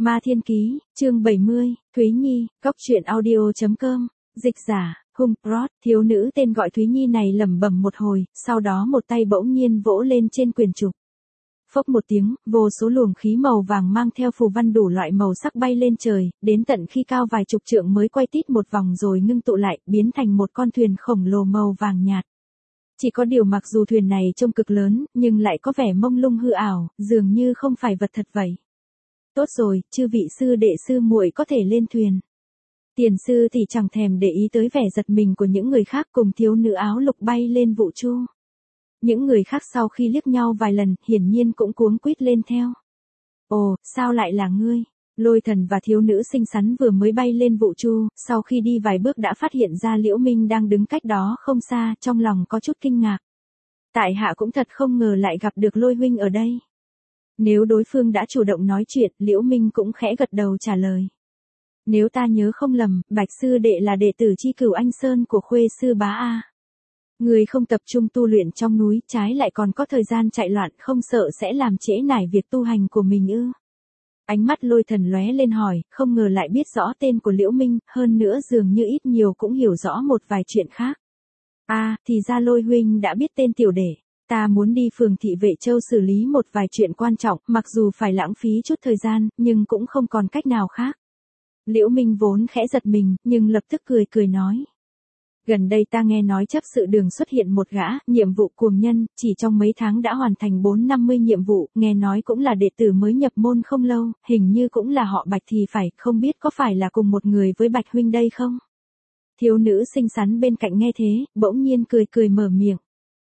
Ma Thiên Ký, chương 70, Thúy Nhi, Cóc truyện audio.com, dịch giả, Hung Prot, thiếu nữ tên gọi Thúy Nhi này lẩm bẩm một hồi, sau đó một tay bỗng nhiên vỗ lên trên quyển trục. Phốc một tiếng, vô số luồng khí màu vàng mang theo phù văn đủ loại màu sắc bay lên trời, đến tận khi cao vài chục trượng mới quay tít một vòng rồi ngưng tụ lại, biến thành một con thuyền khổng lồ màu vàng nhạt. Chỉ có điều mặc dù thuyền này trông cực lớn, nhưng lại có vẻ mông lung hư ảo, dường như không phải vật thật vậy. Tốt rồi, chư vị sư đệ sư muội có thể lên thuyền. Tiền sư thì chẳng thèm để ý tới vẻ giật mình của những người khác, cùng thiếu nữ áo lục bay lên vũ trụ. Những người khác sau khi liếc nhau vài lần, hiển nhiên cũng cuống quýt lên theo. Ồ, sao lại là ngươi? Lôi Thần và thiếu nữ xinh xắn vừa mới bay lên vũ trụ, sau khi đi vài bước đã phát hiện ra Liễu Minh đang đứng cách đó không xa, trong lòng có chút kinh ngạc. Tại hạ cũng thật không ngờ lại gặp được Lôi huynh ở đây. Nếu đối phương đã chủ động nói chuyện, Liễu Minh cũng khẽ gật đầu trả lời. Nếu ta nhớ không lầm, Bạch sư đệ là đệ tử Chi Cửu Anh Sơn của Khuê sư bá a. Người không tập trung tu luyện trong núi, trái lại còn có thời gian chạy loạn, không sợ sẽ làm trễ nải việc tu hành của mình ư? Ánh mắt Lôi Thần lóe lên hỏi, không ngờ lại biết rõ tên của Liễu Minh, hơn nữa dường như ít nhiều cũng hiểu rõ một vài chuyện khác. Thì ra Lôi huynh đã biết tên tiểu đệ. Ta muốn đi phường thị Vệ Châu xử lý một vài chuyện quan trọng, mặc dù phải lãng phí chút thời gian, nhưng cũng không còn cách nào khác. Liễu Minh vốn khẽ giật mình, nhưng lập tức cười nói. Gần đây ta nghe nói chấp sự đường xuất hiện một gã, nhiệm vụ cuồng nhân, chỉ trong mấy tháng đã hoàn thành 450 nhiệm vụ, nghe nói cũng là đệ tử mới nhập môn không lâu, hình như cũng là họ Bạch thì phải, không biết có phải là cùng một người với Bạch huynh đây không? Thiếu nữ xinh xắn bên cạnh nghe thế, bỗng nhiên cười mở miệng.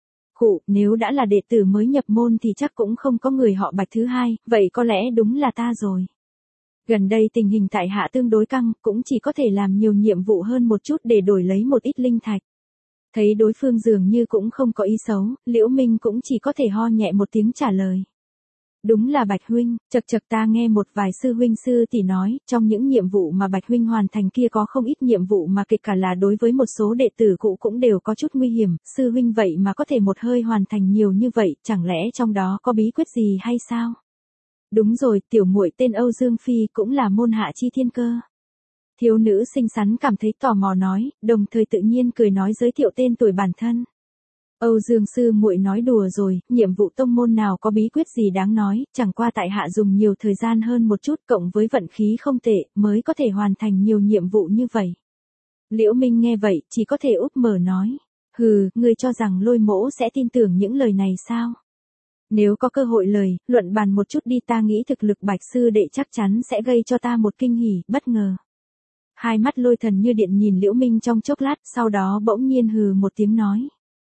Nếu đã là đệ tử mới nhập môn thì chắc cũng không có người họ Bạch thứ hai, vậy có lẽ đúng là ta rồi. Gần đây tình hình tại hạ tương đối căng, cũng chỉ có thể làm nhiều nhiệm vụ hơn một chút để đổi lấy một ít linh thạch. Thấy đối phương dường như cũng không có ý xấu, Liễu Minh cũng chỉ có thể ho nhẹ một tiếng trả lời. Đúng là Bạch huynh, chậc ta nghe một vài sư huynh sư tỷ nói, trong những nhiệm vụ mà Bạch huynh hoàn thành kia có không ít nhiệm vụ mà kể cả là đối với một số đệ tử cũ cũng đều có chút nguy hiểm, sư huynh vậy mà có thể một hơi hoàn thành nhiều như vậy, chẳng lẽ trong đó có bí quyết gì hay sao? Đúng rồi, tiểu muội tên Âu Dương Phi cũng là môn hạ chi thiên cơ. Thiếu nữ xinh xắn cảm thấy tò mò nói, đồng thời tự nhiên cười nói giới thiệu tên tuổi bản thân. Âu Dương sư muội nói đùa rồi, nhiệm vụ tông môn nào có bí quyết gì đáng nói, chẳng qua tại hạ dùng nhiều thời gian hơn một chút cộng với vận khí không tệ, mới có thể hoàn thành nhiều nhiệm vụ như vậy. Liễu Minh nghe vậy, chỉ có thể úp mở nói. Ngươi cho rằng Lôi mỗ sẽ tin tưởng những lời này sao? Nếu có cơ hội luận bàn một chút đi, ta nghĩ thực lực Bạch sư đệ chắc chắn sẽ gây cho ta một kinh hỉ, bất ngờ. Hai mắt Lôi Thần như điện nhìn Liễu Minh trong chốc lát, sau đó bỗng nhiên hừ một tiếng nói.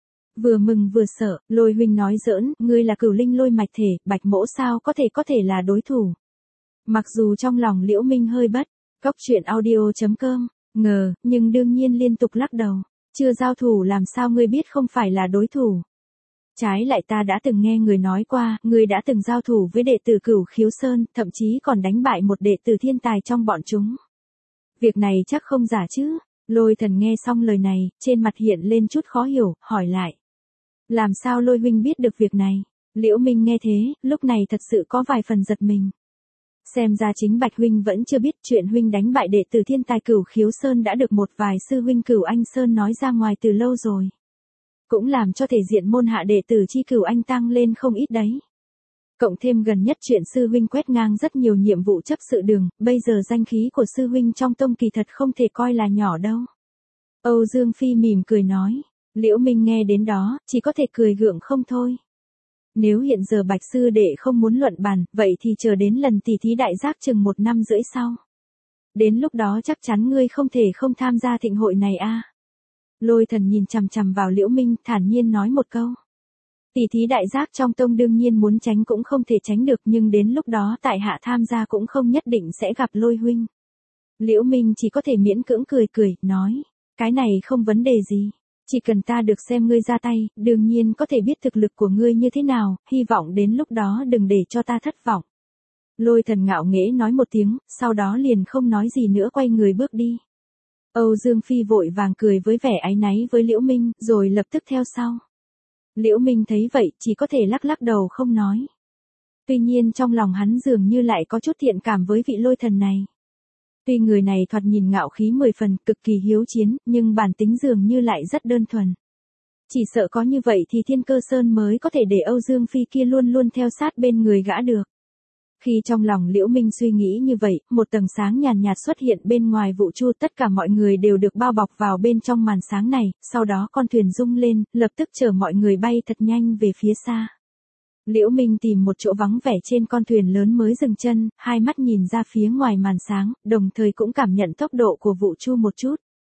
Vừa mừng vừa sợ, Lôi huynh nói giỡn, ngươi là Cửu Linh Lôi mạch thể, Bạch mỗ sao có thể là đối thủ. Mặc dù trong lòng Liễu Minh hơi bất, Cóc truyện audio.com, ngờ, nhưng đương nhiên liên tục lắc đầu. Chưa giao thủ làm sao ngươi biết không phải là đối thủ. Trái lại ta đã từng nghe người nói qua, ngươi đã từng giao thủ với đệ tử Cửu Khiếu Sơn, thậm chí còn đánh bại một đệ tử thiên tài trong bọn chúng. Việc này chắc không giả chứ? Lôi Thần nghe xong lời này, trên mặt hiện lên chút khó hiểu, hỏi lại. Làm sao Lôi huynh biết được việc này? Liễu Minh nghe thế, lúc này thật sự có vài phần giật mình. Xem ra chính Bạch huynh vẫn chưa biết chuyện huynh đánh bại đệ tử thiên tài Cửu Khiếu Sơn đã được một vài sư huynh Cửu Anh Sơn nói ra ngoài từ lâu rồi. Cũng làm cho thể diện môn hạ đệ tử Chi Cửu Anh tăng lên không ít đấy. Cộng thêm gần nhất chuyện sư huynh quét ngang rất nhiều nhiệm vụ chấp sự đường, bây giờ danh khí của sư huynh trong tông kỳ thật không thể coi là nhỏ đâu. Âu Dương Phi mỉm cười nói. Liễu Minh nghe đến đó, chỉ có thể cười gượng không thôi. Nếu hiện giờ Bạch sư đệ không muốn luận bàn, vậy thì chờ đến lần tỷ thí đại giác chừng 1 năm rưỡi sau. Đến lúc đó chắc chắn ngươi không thể không tham gia thịnh hội này a. Lôi Thần nhìn chằm chằm vào Liễu Minh, thản nhiên nói một câu. Tỷ thí đại giác trong tông đương nhiên muốn tránh cũng không thể tránh được, nhưng đến lúc đó tại hạ tham gia cũng không nhất định sẽ gặp Lôi huynh. Liễu Minh chỉ có thể miễn cưỡng cười, nói. Cái này không vấn đề gì. Chỉ cần ta được xem ngươi ra tay, đương nhiên có thể biết thực lực của ngươi như thế nào, hy vọng đến lúc đó đừng để cho ta thất vọng. Lôi Thần ngạo nghễ nói một tiếng, sau đó liền không nói gì nữa quay người bước đi. Âu Dương Phi vội vàng cười với vẻ áy náy với Liễu Minh, rồi lập tức theo sau. Liễu Minh thấy vậy, chỉ có thể lắc đầu không nói. Tuy nhiên trong lòng hắn dường như lại có chút thiện cảm với vị lôi thần này. Tuy người này thoạt nhìn ngạo khí 10 phần, cực kỳ hiếu chiến, nhưng bản tính dường như lại rất đơn thuần. Chỉ sợ có như vậy thì Thiên Cơ Sơn mới có thể để Âu Dương Phi kia luôn luôn theo sát bên người gã được. Khi trong lòng Liễu Minh suy nghĩ như vậy, một tầng sáng nhàn nhạt xuất hiện bên ngoài vũ trụ, tất cả mọi người đều được bao bọc vào bên trong màn sáng này, sau đó con thuyền rung lên, lập tức chở mọi người bay thật nhanh về phía xa. Liễu Minh tìm một chỗ vắng vẻ trên con thuyền lớn mới dừng chân, hai mắt nhìn ra phía ngoài màn sáng, đồng thời cũng cảm nhận tốc độ của vũ trụ một chút.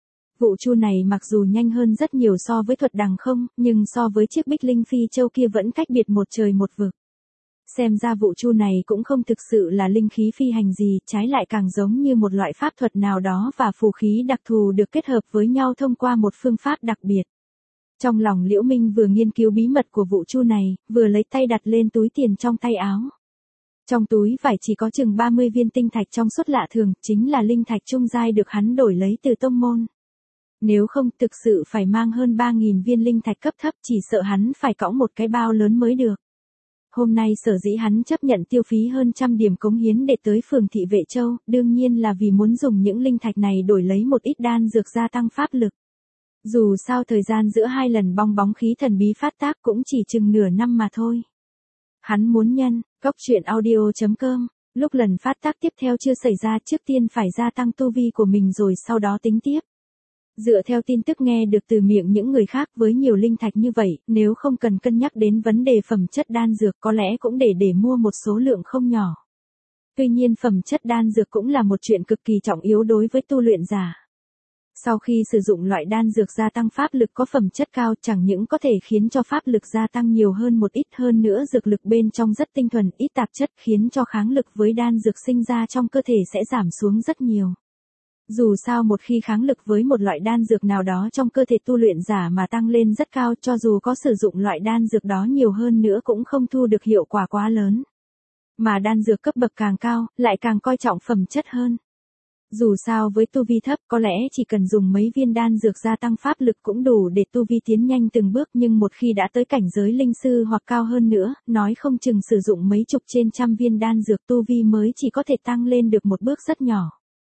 Vũ trụ này mặc dù nhanh hơn rất nhiều so với thuật đằng không, nhưng so với chiếc Bích Linh Phi Châu kia vẫn cách biệt một trời một vực. Xem ra vũ trụ này cũng không thực sự là linh khí phi hành gì, trái lại càng giống như một loại pháp thuật nào đó và phù khí đặc thù được kết hợp với nhau thông qua một phương pháp đặc biệt. Trong lòng Liễu Minh vừa nghiên cứu bí mật của vũ trụ này, vừa lấy tay đặt lên túi tiền trong tay áo. Trong túi vải chỉ có chừng 30 viên tinh thạch trong suốt lạ thường, chính là linh thạch trung giai được hắn đổi lấy từ tông môn. Nếu không thực sự phải mang hơn 3.000 viên linh thạch cấp thấp, chỉ sợ hắn phải cõng một cái bao lớn mới được. Hôm nay sở dĩ hắn chấp nhận tiêu phí hơn 100 điểm cống hiến để tới phường thị Vệ Châu, đương nhiên là vì muốn dùng những linh thạch này đổi lấy một ít đan dược gia tăng pháp lực. Dù sao thời gian giữa hai lần bong bóng khí thần bí phát tác cũng chỉ chừng nửa năm mà thôi. Hắn muốn nhân, goctruyện.audio.com, lúc lần phát tác tiếp theo chưa xảy ra, trước tiên phải gia tăng tu vi của mình rồi sau đó tính tiếp. Dựa theo tin tức nghe được từ miệng những người khác, với nhiều linh thạch như vậy, nếu không cần cân nhắc đến vấn đề phẩm chất đan dược có lẽ cũng để mua một số lượng không nhỏ. Tuy nhiên phẩm chất đan dược cũng là một chuyện cực kỳ trọng yếu đối với tu luyện giả. Sau khi sử dụng loại đan dược gia tăng pháp lực có phẩm chất cao, chẳng những có thể khiến cho pháp lực gia tăng nhiều hơn một ít, hơn nữa dược lực bên trong rất tinh thuần, ít tạp chất, khiến cho kháng lực với đan dược sinh ra trong cơ thể sẽ giảm xuống rất nhiều. Dù sao một khi kháng lực với một loại đan dược nào đó trong cơ thể tu luyện giả mà tăng lên rất cao, cho dù có sử dụng loại đan dược đó nhiều hơn nữa cũng không thu được hiệu quả quá lớn. Mà đan dược cấp bậc càng cao, lại càng coi trọng phẩm chất hơn. Dù sao với tu vi thấp có lẽ chỉ cần dùng mấy viên đan dược gia tăng pháp lực cũng đủ để tu vi tiến nhanh từng bước, nhưng một khi đã tới cảnh giới linh sư hoặc cao hơn nữa, nói không chừng sử dụng mấy chục trên trăm viên đan dược tu vi mới chỉ có thể tăng lên được một bước rất nhỏ.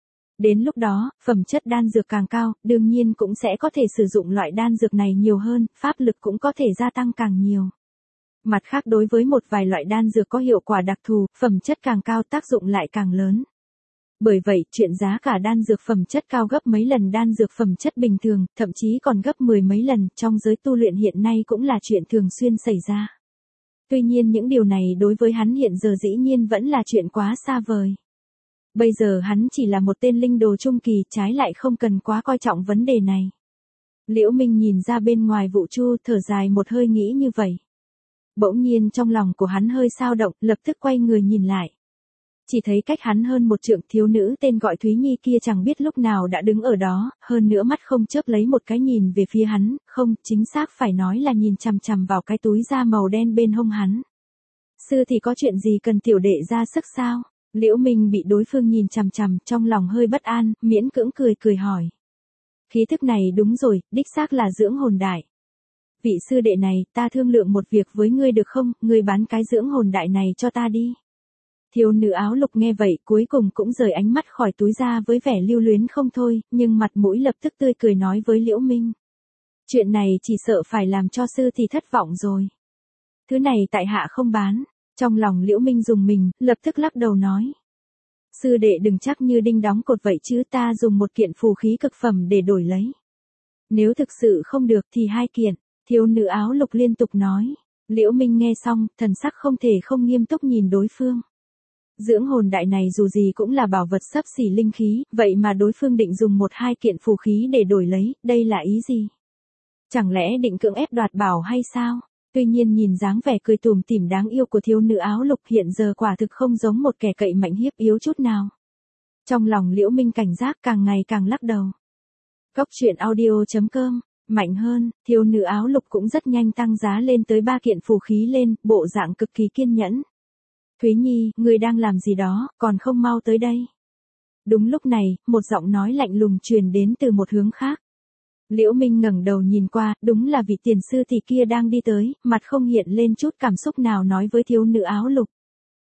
Đến lúc đó, phẩm chất đan dược càng cao, đương nhiên cũng sẽ có thể sử dụng loại đan dược này nhiều hơn, pháp lực cũng có thể gia tăng càng nhiều. Mặt khác đối với một vài loại đan dược có hiệu quả đặc thù, phẩm chất càng cao tác dụng lại càng lớn. Bởi vậy, chuyện giá cả đan dược phẩm chất cao gấp mấy lần đan dược phẩm chất bình thường, thậm chí còn gấp 10 mấy lần, trong giới tu luyện hiện nay cũng là chuyện thường xuyên xảy ra. Tuy nhiên những điều này đối với hắn hiện giờ dĩ nhiên vẫn là chuyện quá xa vời. Bây giờ hắn chỉ là một tên linh đồ trung kỳ, trái lại không cần quá coi trọng vấn đề này. Liễu Minh nhìn ra bên ngoài vũ trụ, thở dài một hơi nghĩ như vậy. Bỗng nhiên trong lòng của hắn hơi xao động, lập tức quay người nhìn lại. Chỉ thấy cách hắn hơn một trượng, thiếu nữ tên gọi Thúy Nhi kia chẳng biết lúc nào đã đứng ở đó, hơn nữa mắt không chớp lấy một cái nhìn về phía hắn, không, chính xác phải nói là nhìn chằm chằm vào cái túi da màu đen bên hông hắn. Sư thì có chuyện gì cần tiểu đệ ra sức sao? Liễu Minh bị đối phương nhìn chằm chằm, trong lòng hơi bất an, miễn cưỡng cười hỏi. Khí thức này đúng rồi, đích xác là dưỡng hồn đại. Vị sư đệ này, ta thương lượng một việc với ngươi được không, ngươi bán cái dưỡng hồn đại này cho ta đi. Thiếu nữ áo lục nghe vậy cuối cùng cũng rời ánh mắt khỏi túi ra với vẻ lưu luyến không thôi, nhưng mặt mũi lập tức tươi cười nói với Liễu Minh. Chuyện này chỉ sợ phải làm cho sư thì thất vọng rồi. Thứ này tại hạ không bán. Trong lòng Liễu Minh dùng mình, lập tức lắc đầu nói. Sư đệ đừng chắc như đinh đóng cột vậy chứ, ta dùng một kiện phù khí cực phẩm để đổi lấy. Nếu thực sự không được thì 2 kiện, thiếu nữ áo lục liên tục nói. Liễu Minh nghe xong, thần sắc không thể không nghiêm túc nhìn đối phương. Dưỡng hồn đại này dù gì cũng là bảo vật xấp xỉ linh khí, vậy mà đối phương định dùng 1-2 kiện phù khí để đổi lấy, đây là ý gì? Chẳng lẽ định cưỡng ép đoạt bảo hay sao? Tuy nhiên nhìn dáng vẻ cười tủm tỉm đáng yêu của thiếu nữ áo lục hiện giờ quả thực không giống một kẻ cậy mạnh hiếp yếu chút nào. Trong lòng Liễu Minh cảnh giác càng ngày càng lắc đầu. Goctruyện.audio.com, mạnh hơn, thiếu nữ áo lục cũng rất nhanh tăng giá lên tới 3 kiện phù khí lên, bộ dạng cực kỳ kiên nhẫn. Thúy Nhi, ngươi đang làm gì đó, còn không mau tới đây. Đúng lúc này, một giọng nói lạnh lùng truyền đến từ một hướng khác. Liễu Minh ngẩng đầu nhìn qua, đúng là vị tiền sư thì kia đang đi tới, mặt không hiện lên chút cảm xúc nào nói với thiếu nữ áo lục.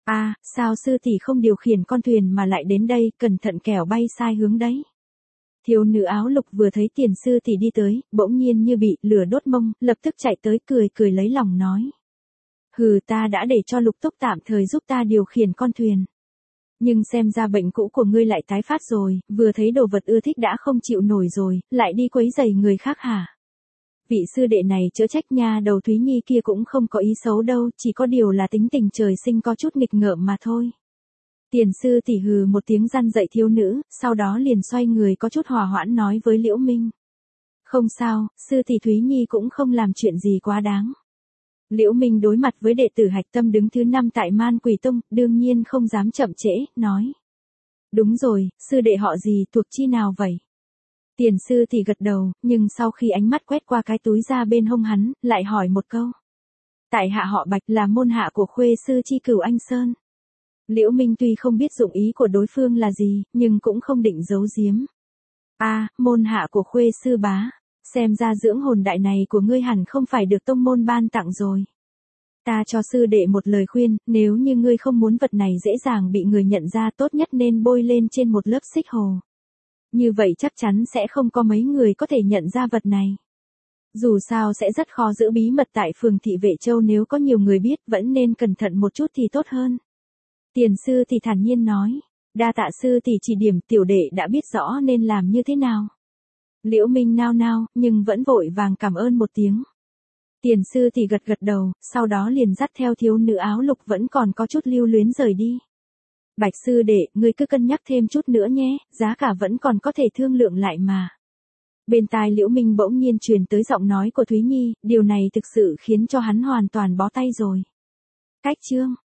À, sao sư tỷ không điều khiển con thuyền mà lại đến đây, cẩn thận kẻo bay sai hướng đấy. Thiếu nữ áo lục vừa thấy tiền sư tỷ đi tới, bỗng nhiên như bị lửa đốt mông, lập tức chạy tới cười cười lấy lòng nói. Hừ, ta đã để cho Lục Túc tạm thời giúp ta điều khiển con thuyền. Nhưng xem ra bệnh cũ của ngươi lại tái phát rồi, vừa thấy đồ vật ưa thích đã không chịu nổi rồi, lại đi quấy rầy người khác hả? Vị sư đệ này chữa trách nha, đầu Thúy Nhi kia cũng không có ý xấu đâu, chỉ có điều là tính tình trời sinh có chút nghịch ngợm mà thôi. Tiền sư tỷ hừ một tiếng răn dạy thiếu nữ, sau đó liền xoay người có chút hòa hoãn nói với Liễu Minh. Không sao, sư tỷ Thúy Nhi cũng không làm chuyện gì quá đáng. Liễu Minh đối mặt với đệ tử hạch tâm đứng thứ 5 tại Man Quỷ Tông, đương nhiên không dám chậm trễ, nói. Đúng rồi, sư đệ họ gì, thuộc chi nào vậy? Tiền sư thì gật đầu, nhưng sau khi ánh mắt quét qua cái túi ra bên hông hắn, lại hỏi một câu. Tại hạ họ Bạch, là môn hạ của khuê sư Chi Cửu Anh Sơn. Liễu Minh tuy không biết dụng ý của đối phương là gì, nhưng cũng không định giấu giếm. À, môn hạ của khuê sư bá. Xem ra dưỡng hồn đại này của ngươi hẳn không phải được tông môn ban tặng rồi. Ta cho sư đệ một lời khuyên, nếu như ngươi không muốn vật này dễ dàng bị người nhận ra, tốt nhất nên bôi lên trên một lớp xích hồ. Như vậy chắc chắn sẽ không có mấy người có thể nhận ra vật này. Dù sao sẽ rất khó giữ bí mật tại phường thị Vệ Châu, nếu có nhiều người biết vẫn nên cẩn thận một chút thì tốt hơn. Tiền sư thì thản nhiên nói, đa tạ sư thì chỉ điểm, tiểu đệ đã biết rõ nên làm như thế nào. Liễu Minh nao nao, nhưng vẫn vội vàng cảm ơn một tiếng. Tiền sư thì gật gật đầu, sau đó liền dắt theo thiếu nữ áo lục vẫn còn có chút lưu luyến rời đi. Bạch sư đệ, ngươi cứ cân nhắc thêm chút nữa nhé, giá cả vẫn còn có thể thương lượng lại mà. Bên tai Liễu Minh bỗng nhiên truyền tới giọng nói của Thúy Nhi, điều này thực sự khiến cho hắn hoàn toàn bó tay rồi. Cách chương